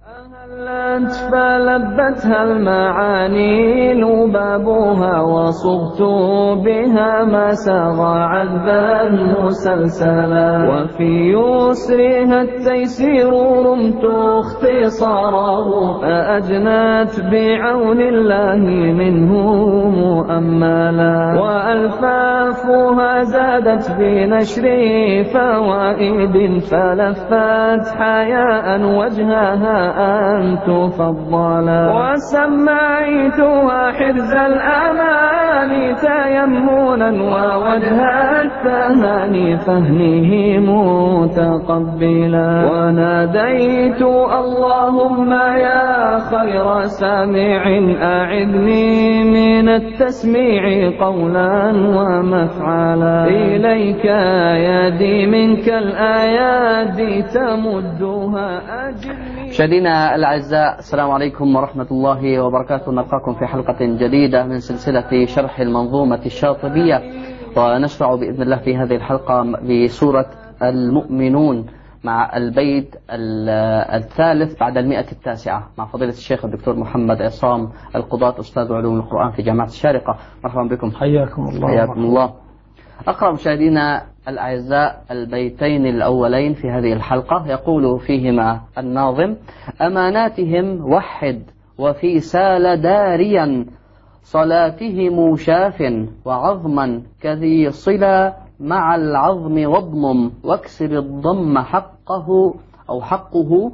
أهلت فلبتها المعاني لبابها وصبت بها ما ساغ عذبا مسلسلا وفي يسرها التيسير رمت اختصاره فأجنت بعون الله منه مؤملا وألفافها زادت بنشر فوائد فلفت حياء وجهها أن تفضلا وسميتها حرز الأمان تيمنا ووجه التهاني فهنه متقبلا وناديت اللهم يا خير سامع أعذني من التسميع قولا ومفعلا إليك يدي منك الآيات تمدها أجلني. مشاهدينا الأعزاء، السلام عليكم ورحمة الله وبركاته. نلقاكم في حلقة جديدة من سلسلة شرح المنظومة الشاطبية، ونشرع بإذن الله في هذه الحلقة بسورة المؤمنون مع البيت الثالث بعد 109 مع فضيلة الشيخ الدكتور محمد عصام القضاة أستاذ علوم القرآن في جامعة الشارقة. مرحبا بكم. حياكم الله. حياكم الله. أقرأ مشاهدينا الأعزاء البيتين الأولين في هذه الحلقة، يقول فيهما الناظم: أماناتهم وحد وفي سال داريا صلاتهم شاف وعظما كذي صلا مع العظم واضمم واكسر الضم حقه أو حقه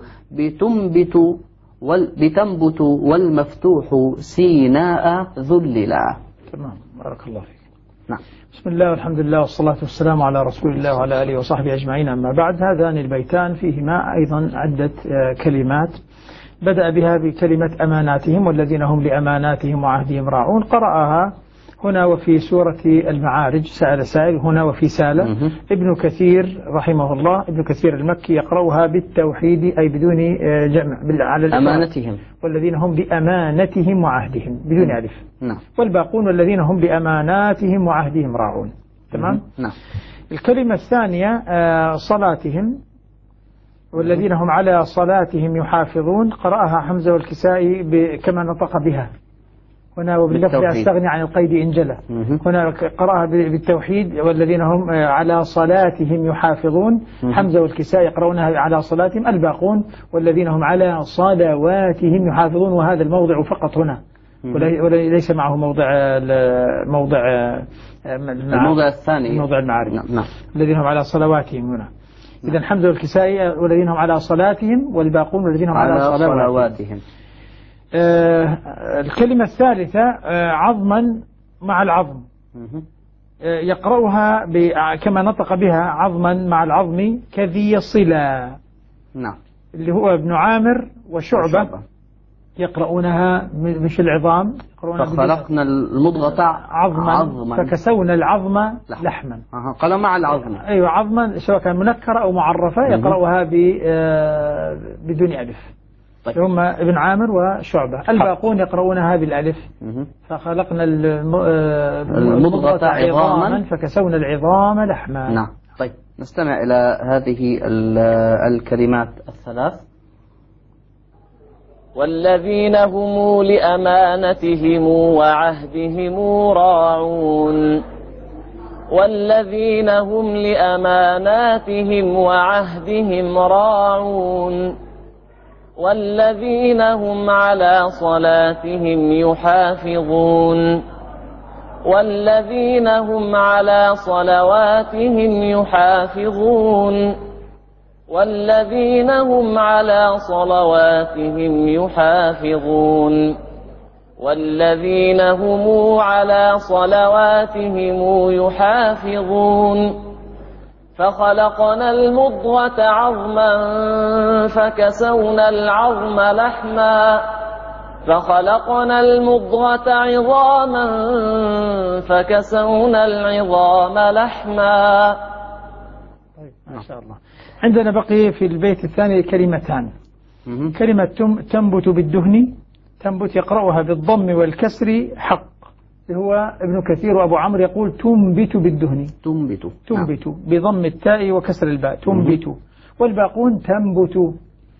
بتنبت والمفتوح سيناء ذللا. تمام، بارك الله فيك. نعم. بسم الله والحمد لله والصلاة والسلام على رسول الله وعلى آله وصحبه أجمعين. أما بعد، هذان البيتان فيهما أيضا عدة كلمات. بدأ بها بكلمة أماناتهم والذين هم لأماناتهم وعهدهم راعون، قرأها هنا وفي سورة المعارج سأل سائل، هنا وفي سالة. ابن كثير رحمه الله، ابن كثير المكي، يقرأها بالتوحيد أي بدون جمع على أمانتهم والذين هم بأمانتهم وعهدهم بدون ألف. نعم. والباقون والذين هم بأماناتهم وعهدهم راعون. تمام. نعم. الكلمة الثانية صلاتهم والذين هم على صلاتهم يحافظون، قرأها حمزة والكسائي كما نطق بها هنا وباللفظ أستغني عن القيد إن جلى. هنا قرأها بالتوحيد والذين هم على صلاتهم يحافظون. حمزة والكساء يقرؤونها على صلاتهم. الباقون والذين هم على صلواتهم يحافظون، وهذا الموضع فقط هنا وليس معه الموضع الثاني موضع المعارف. نعم. الذين هم على صلواتهم هنا. إذن حمزة والكسائي والذين هم على صلاتهم، والباقون والذين هم على صلواتهم. الكلمة الثالثة عظما مع العظم، يقرأها كما نطق بها عظما مع العظم كذي صلة. نعم. اللي هو ابن عامر وشعبة يقرؤونها مش العظام، فخلقنا المضغة عظما فكسونا العظم لحما. قال مع العظم. أيوة، عظما سواء كان منكرة أو معرفة يقرأها بدون ألف. طيب. هم ابن عامر وشعبة. الباقون يقرؤونها بالألف. فخلقنا المضغة عظاما فكسونا العظام لحما. نعم. طيب، نستمع إلى هذه الكلمات الثلاث. والذين هم لأمانتهم وعهدهم راعون. والذين هم لأماناتهم وعهدهم راعون. والذين هم على صلاتهم يحافظون. والذين هم على صلواتهم يحافظون. والذين هم على صلواتهم يحافظون. والذين هم على صلواتهم يحافظون. فخلقنا المضغة عظما فكسونا العظم لحما. فخلقنا المضغة عظاما فكسونا العظام لحما. طيب، ما شاء الله. عندنا بقي في البيت الثاني كلمتان. كلمة تنبت بالدهن، تنبت يقرأها بالضم والكسر حق، هو ابن كثير وأبو عمرو يقول تنبت بالدهن. تنبت بضم التاء وكسر الباء تنبت. والباقون تنبت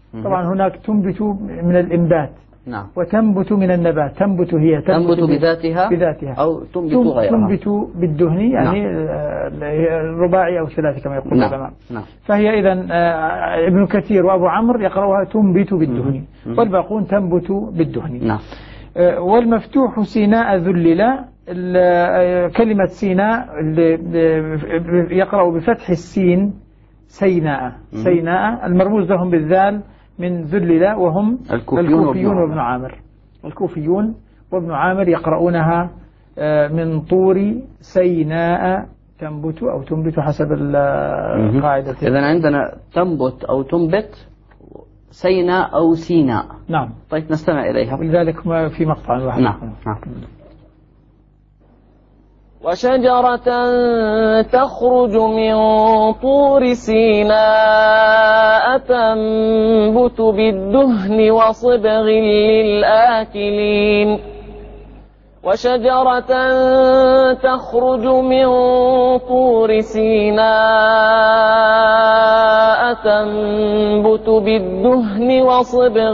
طبعا هناك تنبت من الإنبات، نعم، وتنبت من النبات. تنبت هي تنبت بذاتها أو تنبت غيرها، تنبت بالدهن يعني الرباعي أو ثلاثي كما يقول العلماء. نعم. فهي إذن ابن كثير وأبو عمرو يقرأها تنبت بالدهن، والباقون تنبت بالدهن. نعم. والمفتوح سيناء ذلل، كلمة سيناء يقرأ بفتح السين سيناء. سيناء المرموز لهم بالذال من ذلل، وهم الكوفيون وابن عامر. الكوفيون وابن عامر يقرؤونها من طور سيناء تنبت أو تنبت حسب القاعدة. إذن عندنا تنبت أو تنبت، سيناء أو سيناء. نعم. طيب نستمع إليها، ولذلك ما في مقطع واحد. نعم. نعم. وشجرة تخرج من طور سيناء تنبت بالدهن وصبغ للآكلين. وشجرة تخرج من طور سيناء تنبت بالدهن وصبغ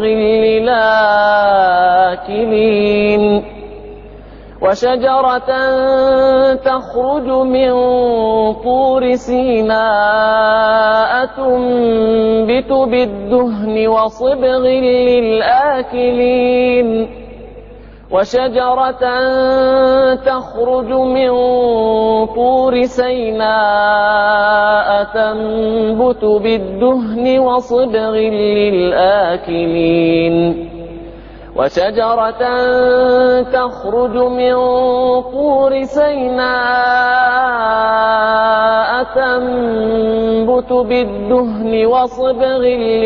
للآكلين. وشجرة تخرج من طور سيناء تنبت بالدهن وصبغ للآكلين. وشجرة تخرج من طور سيناء تنبت بالدهن وصبغ للآكلين. وشجرة تخرج من طور سيناء تنبت بالدهن وصبغ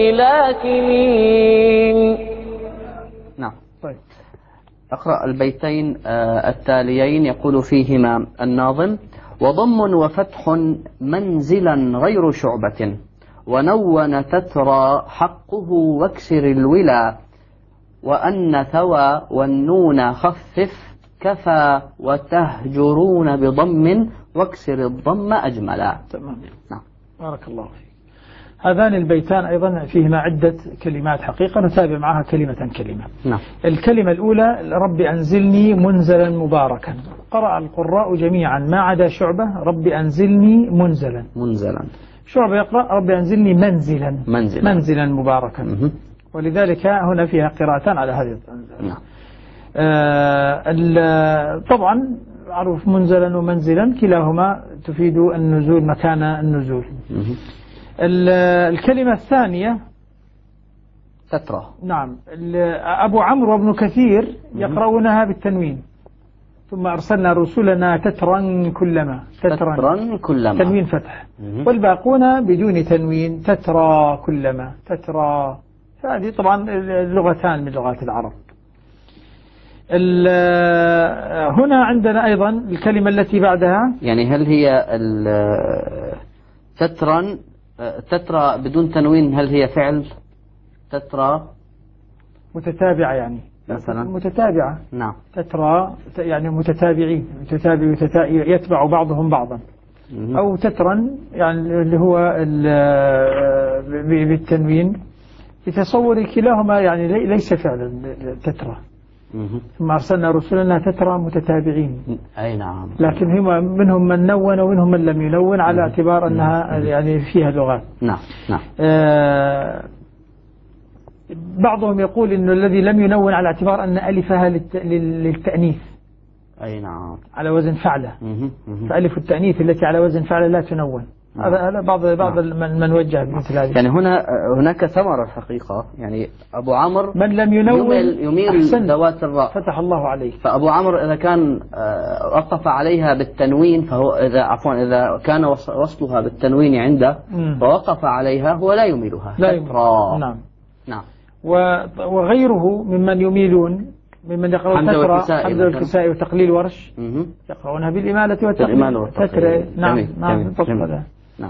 للآكلين. نعم. طيب أقرأ البيتين التاليين. يقول فيهما الناظم: وضم وفتح منزلا غير شعبة، ونون تترى حقه واكسر الولا، وأن ثوى والنون خفف كفى، وتهجرون بضم واكسر الضم أجملا. تمام. نعم. بارك الله فيك. هذان البيتان أيضا فيهما عدة كلمات حقيقة، نتابع معها كلمة كلمة. نعم. الكلمة الأولى: رب أنزلني منزلا مباركا. قرأ القراء جميعا ما عدا شعبة رب أنزلني منزلا. شعبة يقرأ رب أنزلني منزلا مباركا. ولذلك هنا فيها قراءتان على هذه نعم. طبعا معروف منزلا ومنزلا كلاهما تفيد النزول مكان النزول. الكلمة الثانية تترى. نعم. أبو عمرو وابن كثير يقرؤونها بالتنوين. ثم أرسلنا رسلنا تترا كلما. تنوين فتح. والباقون بدون تنوين تترى كلما. تترى. هذه طبعا اللغتان من لغات العرب. هنا عندنا أيضا الكلمة التي بعدها، يعني هل هي تترى بدون تنوين، هل هي فعل تترى متتابعة يعني مثلا؟ متتابعة. نعم. تترى يعني متتابعين، يتبع بعضهم بعضا. أو تترا يعني اللي هو بالتنوين، بتصور كلاهما يعني ليس فعلا تترى. ثم أرسلنا رسلنا تترى متتابعين. أي نعم. لكن منهم من نون ومنهم من لم ينون على اعتبار أنها يعني فيها لغات. نعم. بعضهم يقول إنه الذي لم ينون على اعتبار أن ألفها للتأنيث. أي نعم. على وزن فعلة. فألف التأنيث التي على وزن فعلة لا تنون. هذا بعض من وجه مثل هذا. يعني هناك ثمرة الحقيقة، يعني أبو عمرو من لم ينون يميل ذوات الراء. فتح الله عليه. فأبو عمرو إذا كان وقف عليها بالتنوين، فهو إذا كان وصلها بالتنوين عنده ووقف عليها هو لا يميلها. نعم. وغيره ممن يميلون، ممن يقرأون تترى حمزة والكسائي وتقليل ورش يقرؤونها بالإمالة والتقليل. تترى. نعم. نعم.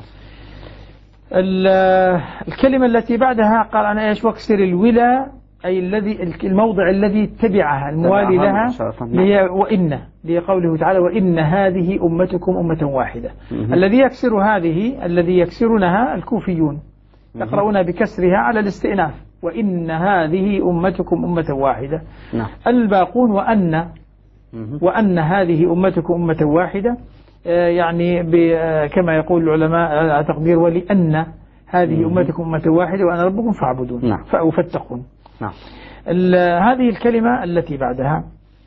الكلمة التي بعدها قال أنا إيش؟ واكسر الولا، أي الموضع الذي تبعها الموالي لها، هي وإن، لقوله تعالى وإن هذه أمتكم أمة واحدة. الذي يكسرونها الكوفيون يقرؤون بكسرها على الاستئناف. وإن هذه أمتكم أمة واحدة. نعم. الباقون وأن هذه أمتكم أمة واحدة، يعني كما يقول العلماء على تقدير ولأن هذه أمتكم أمة واحدة وأنا ربكم فاعبدون. نعم. فاتقون. نعم. هذه الكلمة التي بعدها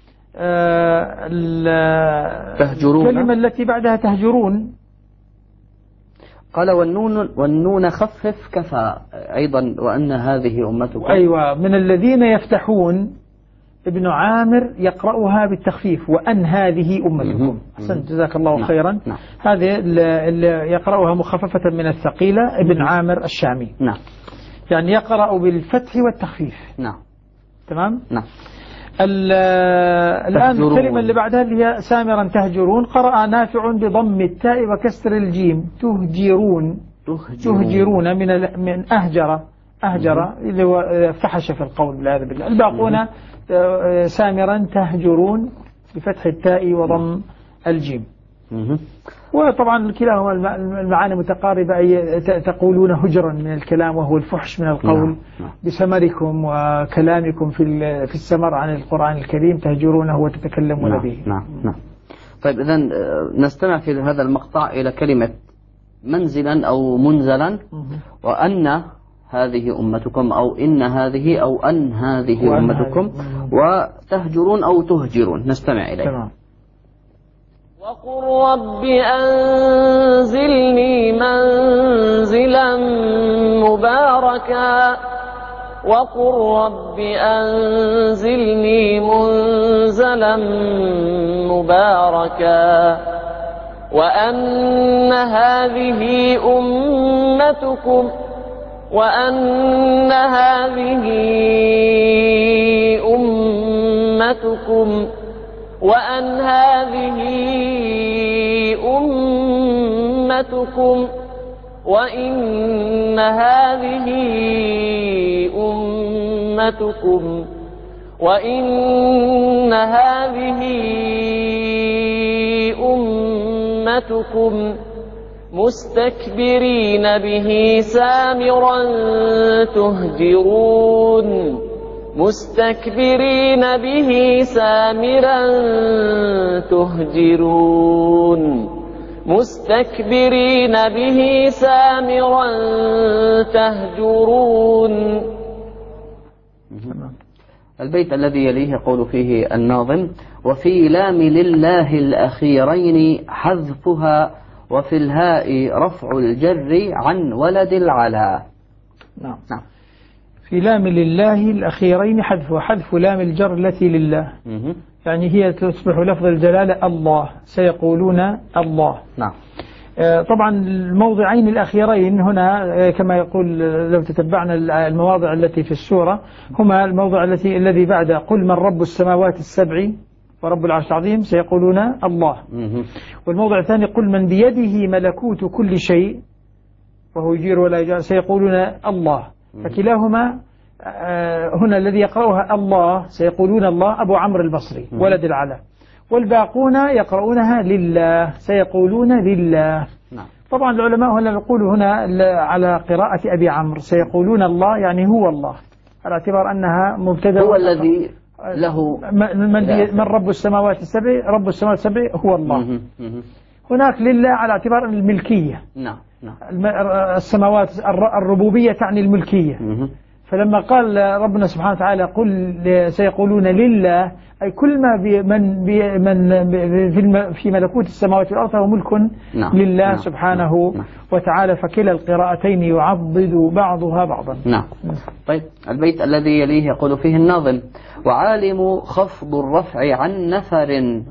تهجرون. الكلمة التي بعدها تهجرون. قال والنون خفف كفى أيضا وأن هذه أمتكم. أيوة، من الذين يفتحون ابن عامر يقرأها بالتخفيف وأن هذه أمتكم. أحسنت جزاك الله خيرا. نعم. هذه اللي يقرأها مخففة من الثقيلة ابن عامر الشامي. نعم. يعني يقرأ بالفتح والتخفيف. نعم. تمام. نعم. الآن الكلمة اللي بعدها اللي هي سامرا تهجرون، قرأ نافع بضم التاء وكسر الجيم تهجرون من أهجر اللي هو فحش في القول والعياذ بالله. الباقون سامرا تهجرون بفتح التاء وضم الجيم. وطبعا كلاهما المعاني متقاربة، أي تقولون هجرا من الكلام وهو الفحش من القول. بسمركم وكلامكم في السمر عن القرآن الكريم تهجرونه وتتكلمون به. نعم. نعم. طيب إذن نستمع في هذا المقطع إلى كلمة منزلا أو منزلا، وأن هذه أمتكم أو إن هذه أو أن هذه أمتكم، وتهجرون أو تهجرون. نستمع إليه. تمام. وقل رب أنزلني منزلا مباركا وقل رب أنزلني منزلا مباركا وأن هذه أمتكم وأن هذه أمتكم وإن هذه أمتكم وإن هذه أمتكم مستكبرين به سامرا تهجرون مستكبرين به سامرا تهجرون مستكبرين به سامرا تهجرون. البيت الذي يليه يقول فيه الناظم: وفي لام لله الأخيرين حذفها وفي الهاء رفع الجر عن ولد العلا. نعم. في لام لله الأخيرين حذف لام الجر التي لله، يعني هي تصبح لفظ الجلالة الله، سيقولون الله. نعم. طبعا الموضعين الأخيرين هنا كما يقول لو تتبعنا المواضع التي في السورة هما الموضع الذي بعد قل من رب السماوات السبع ورب العرش العظيم سيقولون الله، والموضع الثاني قل من بيده ملكوت كل شيء وهو يجير ولا يجار سيقولون الله. فكلاهما هنا الذي يقرأها الله سيقولون الله أبو عمرو البصري ولد العلا، والباقون يقرؤونها لله سيقولون لله. طبعا العلماء هنا يقولوا هنا على قراءة أبي عمرو سيقولون الله يعني هو الله، على اعتبار أنها مبتدأ هو الذي له من رب السماوات السبع، رب السماوات السبع هو الله. هناك لله على اعتبار الملكية. نعم. السماوات الربوبية تعني الملكية. فلما قال ربنا سبحانه وتعالى قل سيقولون لله أي كل ما في ملكوت السماوات والأرض هو ملك لله سبحانه وتعالى، فكلا القراءتين يعضد بعضها بعضا. نعم. طيب البيت الذي يليه يقول فيه الناظم: وعالم خفض الرفع عن نفر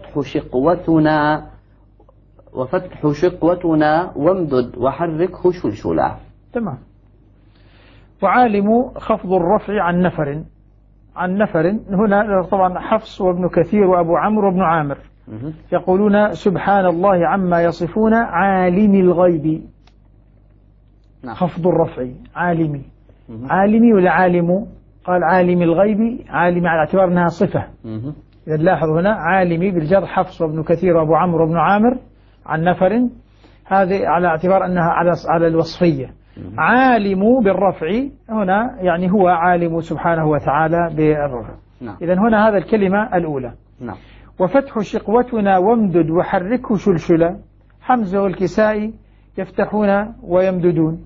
وفتح شقوتنا وامدد وحركه شلشلا. تمام. وعالم خفض الرفع عن نفر هنا طبعا حفص وابن كثير وأبو عمرو وابن عامر يقولون سبحان الله عما يصفون عالم الغيب. خفض الرفع عالمي ولا عالم؟ قال عالم الغيب، عالمي على اعتبار أنها صفة. إذا لاحظ هنا عالمي بالجر حفص وابن كثير وأبو عمرو وابن عامر عن نفر، هذه على اعتبار أنها على الوصفية. عالم بالرفع هنا يعني هو عالم سبحانه وتعالى بالرفع. نعم. إذن هنا هذا الكلمة الأولى. نعم. وفتح شقوتنا وامدد وحركه شلشلا، حمزة والكسائي يفتحون ويمددون،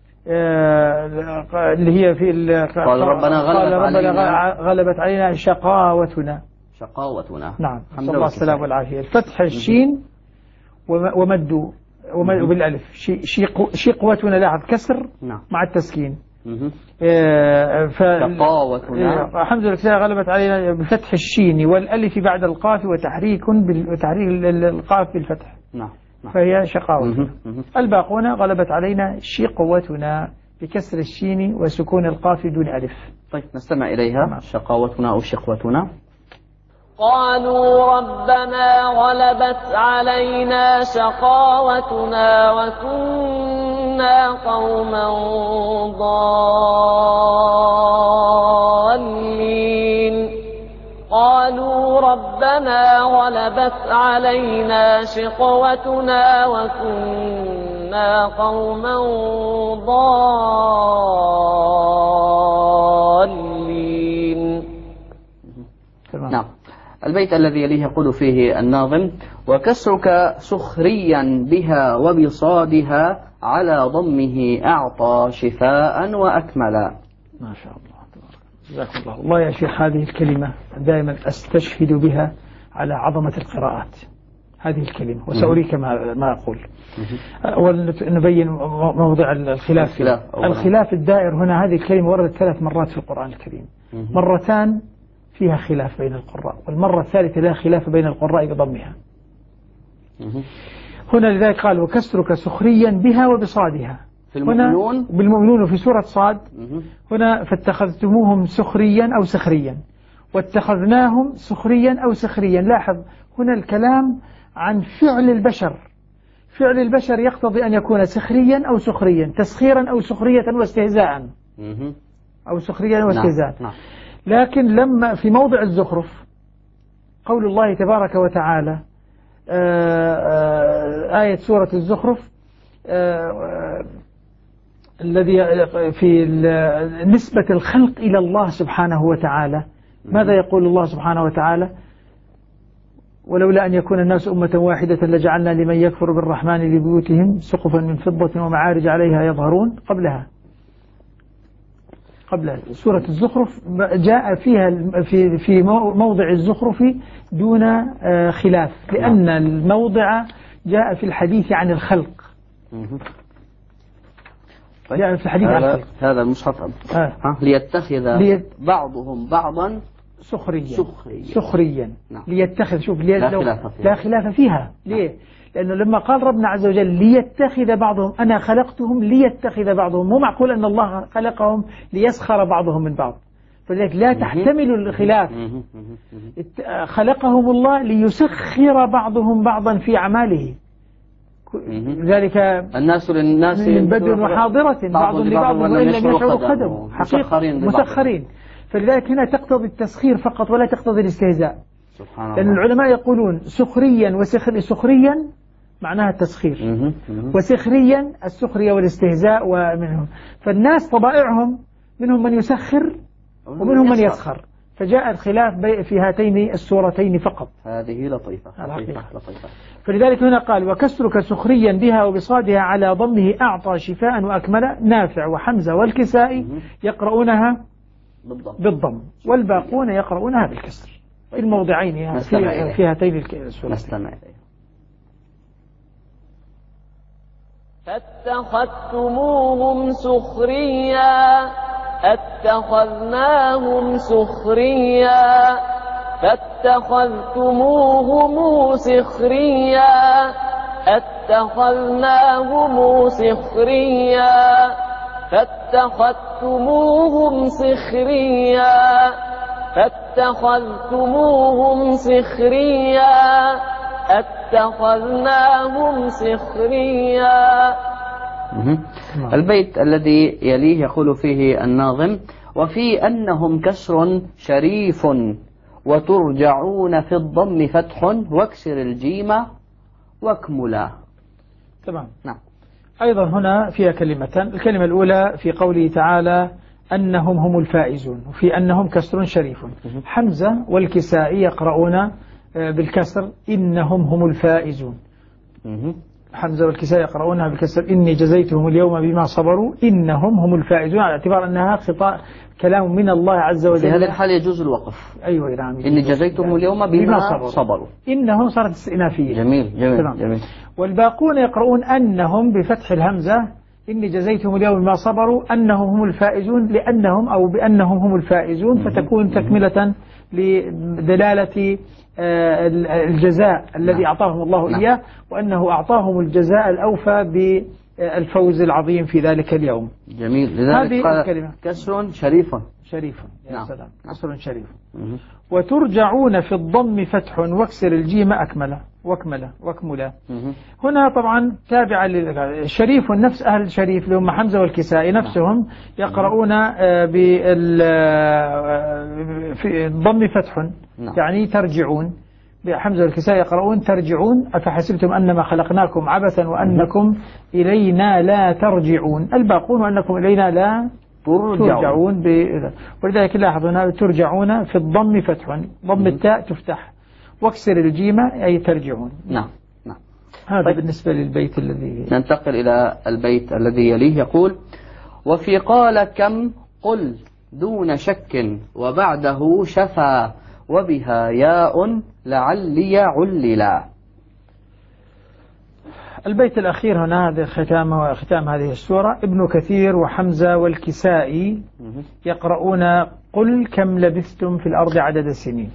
اللي هي في قال ربنا غلبت علينا شقاوتنا. نعم. صلى الله السلام والعافية. الفتح الشين ومد بالألف، شقوتنا لاحظ كسر. نعم. مع التسكين. شقاوتنا. حمزة والكسائي غلبت علينا بفتح الشين والألف بعد القاف وتحريك القاف بالفتح. نعم. فهي شقاوتنا. الباقون غلبت علينا شقوتنا بكسر الشين وسكون القاف دون ألف. طيب نستمع إليها. شقاوتنا أو شقوتنا. قالوا ربنا غلبت علينا شقاوتنا وكنا قوما ضالين. قالوا ربنا غلبت علينا شقوتنا وكنا قوما ضالين. نعم. البيت الذي يليه يقول فيه الناظم: وكسرك سخريا بها وبصادها على ضمه أعطى شفاء وأكملا. ما شاء الله، جزاكم الله. والله يا شيخ هذه الكلمة دائما أستشهد بها على عظمة القراءات، هذه الكلمة، وسأريك ما أقول. ونبين موضع الخلاف الدائر هنا. هذه الكلمة وردت 3 مرات في القرآن الكريم، مرتان فيها خلاف بين القراء، والمرة الثالثة لا خلاف بين القراء بضمها. هنا لذلك قال: وكسرك سخريا بها وبصادها. في المؤمنون، بالمؤمنون في سورة صاد. هنا فاتخذتموهم سخريا أو سخريا، واتخذناهم سخريا أو سخريا. لاحظ هنا الكلام عن فعل البشر. فعل البشر يقتضي أن يكون سخريا أو سخريا، تسخيرا أو سخرية واستهزاء، أو سخريا واستهزاء. نعم. لكن لما في موضع الزخرف قول الله تبارك وتعالى، آية سورة الزخرف الذي في نسبة الخلق إلى الله سبحانه وتعالى، ماذا يقول الله سبحانه وتعالى؟ ولولا أن يكون الناس أمة واحدة لجعلنا لمن يكفر بالرحمن لبيوتهم سقفا من فضة ومعارج عليها يظهرون. قبلها سورة الزخرف جاء فيها في موضع الزخرف دون خلاف، لأن الموضع جاء في الحديث عن الخلق. جاء في الحديث عن الخلق. هذا المصحف ليتخذ بعضهم بعضا سخريا. نعم. ليتخذ، شوف لا خلاف فيها. ليه؟ لأنه لما قال ربنا عز وجل ليتخذ بعضهم، أنا خلقتهم ليتخذ بعضهم، مو معقول أن الله خلقهم ليسخر بعضهم من بعض، فلذلك لا تحتمل الخلاف. خلقهم الله ليسخر بعضهم بعضا في أعماله، ذلك الناس للناس من بدء وحاضرة بعض لبعض وإن لم يشعروا قدم مسخرين. فلذلك هنا تقتضي التسخير فقط ولا تقتضي الاستهزاء. لأن العلماء يقولون سخريا سخريا معناها التسخير، وسخريا السخرية والاستهزاء. ومنهم فالناس طبائعهم منهم من يسخر ومنهم من يسخر، فجاء الخلاف في هاتين السورتين فقط. هذه لطيفة. فلذلك هنا قال: وكسرك سخريا بها وبصادها على ضمه أعطى شفاء وأكمل. نافع وحمزة والكسائي يقرؤونها بالضم، والباقون يقرؤونها بالكسر في الموضعين في هاتين السورتين. نستمع إليه. فاتخذتموهم سخريا اتخذناهم سخريا. فاتخذتموهم سخريا اتخذناهم سخريا. فاتخذتموهم سخريا فاتخذتموهم سخريا اتخذناهم سخريا. البيت الذي يليه يقول فيه الناظم: وفي أنهم كسر شريف وترجعون في الضم فتح واكسر الجيم واكملا. تمام. نعم. أيضا هنا فيها كلمتان. الكلمة الأولى في قوله تعالى أنهم هم الفائزون، وفي أنهم كسر شريف. حمزة والكسائي يقرؤون بالكسر إنهم هم الفائزون. حمزة والكسائي يقرؤونها بالكسر إني جزيتهم اليوم بما صبروا إنهم هم الفائزون، على اعتبار أنها خطاب كلام من الله عز وجل. في هذه الحالة يجوز الوقف. أيوة نعم. إني جزيتهم اليوم بما صبروا. إنهم صارت استئنافية. جميل جميل جميل. والباقون يقرؤون أنهم بفتح الهمزة إني جزيتهم اليوم بما صبروا أنهم هم الفائزون، لأنهم أو بأنهم هم الفائزون، فتكون تكملة لدلالة الجزاء الذي أعطاهم الله إياه، وأنه أعطاهم الجزاء الأوفى بالفوز العظيم في ذلك اليوم. جميل. لذلك هذه الكلمة كسر شريف. شريف يا سلام. كسر شريف. وترجعون في الضم فتح واكسر الجيم أكمله واكمله. هنا طبعا تابع للشريف، نفس أهل الشريف اللي هم حمزة والكسائي نفسهم يقرؤون في الضم فتح، يعني ترجعون. حمزة والكسائي يقرؤون ترجعون أفحسبتم أنما خلقناكم عبثا وأنكم إلينا لا ترجعون. الباقون وأنكم إلينا لا ترجعون. ولذلك لاحظوا هنا ترجعون في الضم فتح، ضم التاء تفتح، واكسر الجيم أي ترجعون. نعم. هذا طيب. بالنسبة للبيت الذي ننتقل إلى البيت الذي يليه. يقول وفي قال كم قل دون شك وبعده شفا وبها ياء لعلي عللا. البيت الأخير هنا هذا ختام هذه السورة. ابن كثير وحمزة والكسائي يقرؤون قل كم لبثتم في الأرض عدد السنين.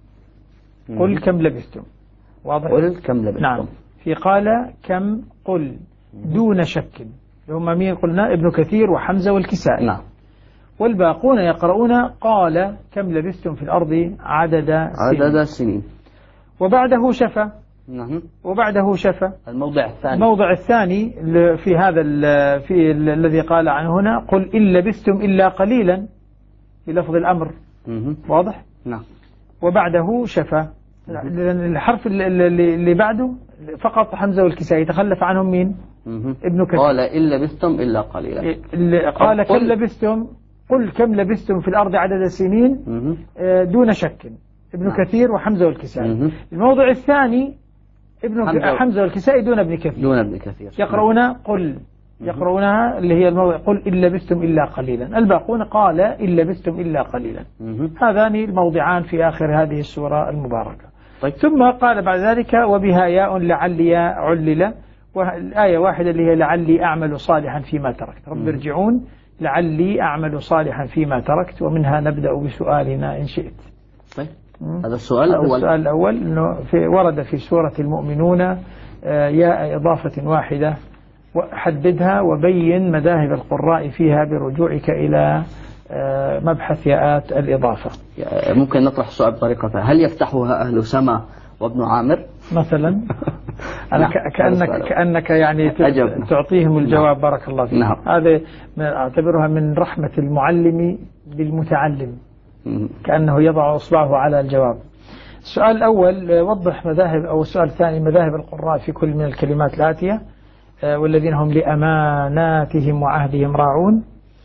قل كم لبثتم. واضح؟ قل كم لبثتم. نعم. في قال كم قل دون شك، هم مين قلنا؟ ابن كثير وحمزة والكسائي. نعم. والباقون يقرؤون قال كم لبثتم في الأرض عدد سنين. وبعده شفا. نعم. وبعده شفا. الموضع الثاني في هذا في الذي قال عنه هنا قل إن لبثتم إلا قليلا بلفظ الأمر. واضح؟ نعم. وبعده شفا. الحرف اللي بعده فقط حمزة والكسائي، يتخلف عنهم مين؟ ابن كثير. قال إن لبثتم إلا قليلا. قال كم لبثتم قل كم لبثتم في الأرض عدد السنين دون شك. ابن كثير وحمزة والكسائي. الموضع الثاني حمزة والكسائي دون ابن كثير. يقرؤون قل، يقرؤونها اللي هي الموضع قل إن لبثتم إلا قليلا. الباقون قال إن لبثتم إلا قليلا. هذان الموضعان في آخر هذه السورة المباركة. طيب. ثم قال بعد ذلك وبها ياء لعلي علل، والآية واحدة اللي هي لعلي أعمل صالحا فيما تركت. رب ارجعون لعلي أعمل صالحا فيما تركت. ومنها نبدأ بسؤالنا إن شئت. طيب. هذا السؤال الأول إنه ورد في سورة المؤمنون ياء إضافة واحدة، وحددها وبين مذاهب القراء فيها برجوعك إلى مبحث ياءات الإضافة. ممكن نطرح السؤال بطريقة، هل يفتحها أهل سما وابن عامر مثلا؟ أنا كأنك يعني تعطيهم الجواب. بارك الله فيك. نعم. هذا أعتبرها من رحمة المعلم بالمتعلم، كأنه يضع إصبعه على الجواب. السؤال الأول وضح مذاهب، أو السؤال الثاني مذاهب القراء في كل من الكلمات الآتية. والذين هم لأماناتهم وعهدهم راعون.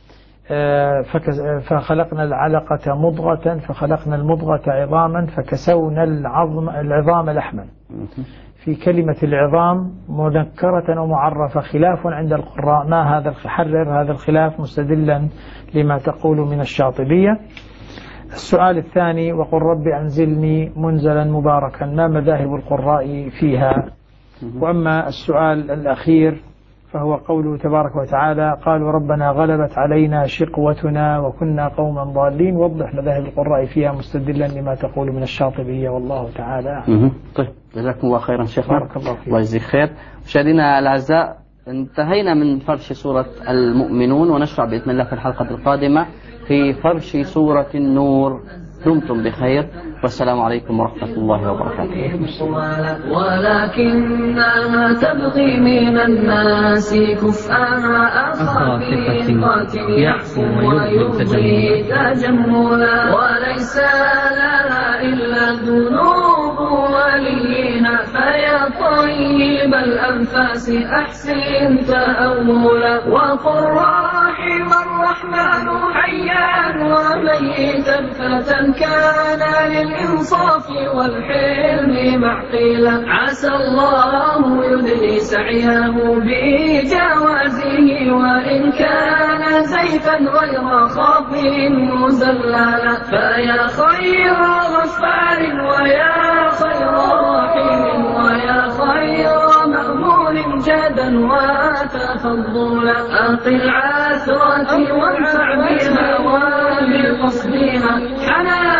فخلقنا العلقة مضغة فخلقنا المضغة عظاما فكسونا العظام لحما. في كلمة العظام منكرة ومعرفة خلاف عند القراء، ما هذا؟ حرر هذا الخلاف مستدلا لما تقول من الشاطبية. السؤال الثاني وقل رب أنزلني منزلا مباركا، ما مذاهب القراء فيها؟ وأما السؤال الأخير فهو قوله تبارك وتعالى قالوا ربنا غلبت علينا شقوتنا وكنا قوما ضالين. وضح مذاهب القراء فيها مستدلا لما تقول من الشاطبية، والله تعالى. طيب، جزاكم الله خيرا شيخنا. بارك الله فيك. ويجزيك خير. مشاهدينا الأعزاء، انتهينا من فرش سورة المؤمنون، ونشرع بإذن الله في الحلقة القادمة في فرش سورة النور. دمتم بخير، والسلام عليكم ورحمة الله وبركاته. ولكنها تبغي من الناس كفءها أخافقة يعفو ويبغي تجملا، وليس لها إلا الذنوب وليها فيا يا طيب الأنفاس أحسن تأولا وقل رحم الرحمن حيا وميتا فتى كان للإنصاف والحلم معقلا عسى الله يدني سعيه بجوازه وإن كان زيفا غير خاف مزللا فيا خير غفار ويا خير رحيم ويا خير مأمون جادا وتفضلا أقل عثرتي وانفع بها وبقصدها حنان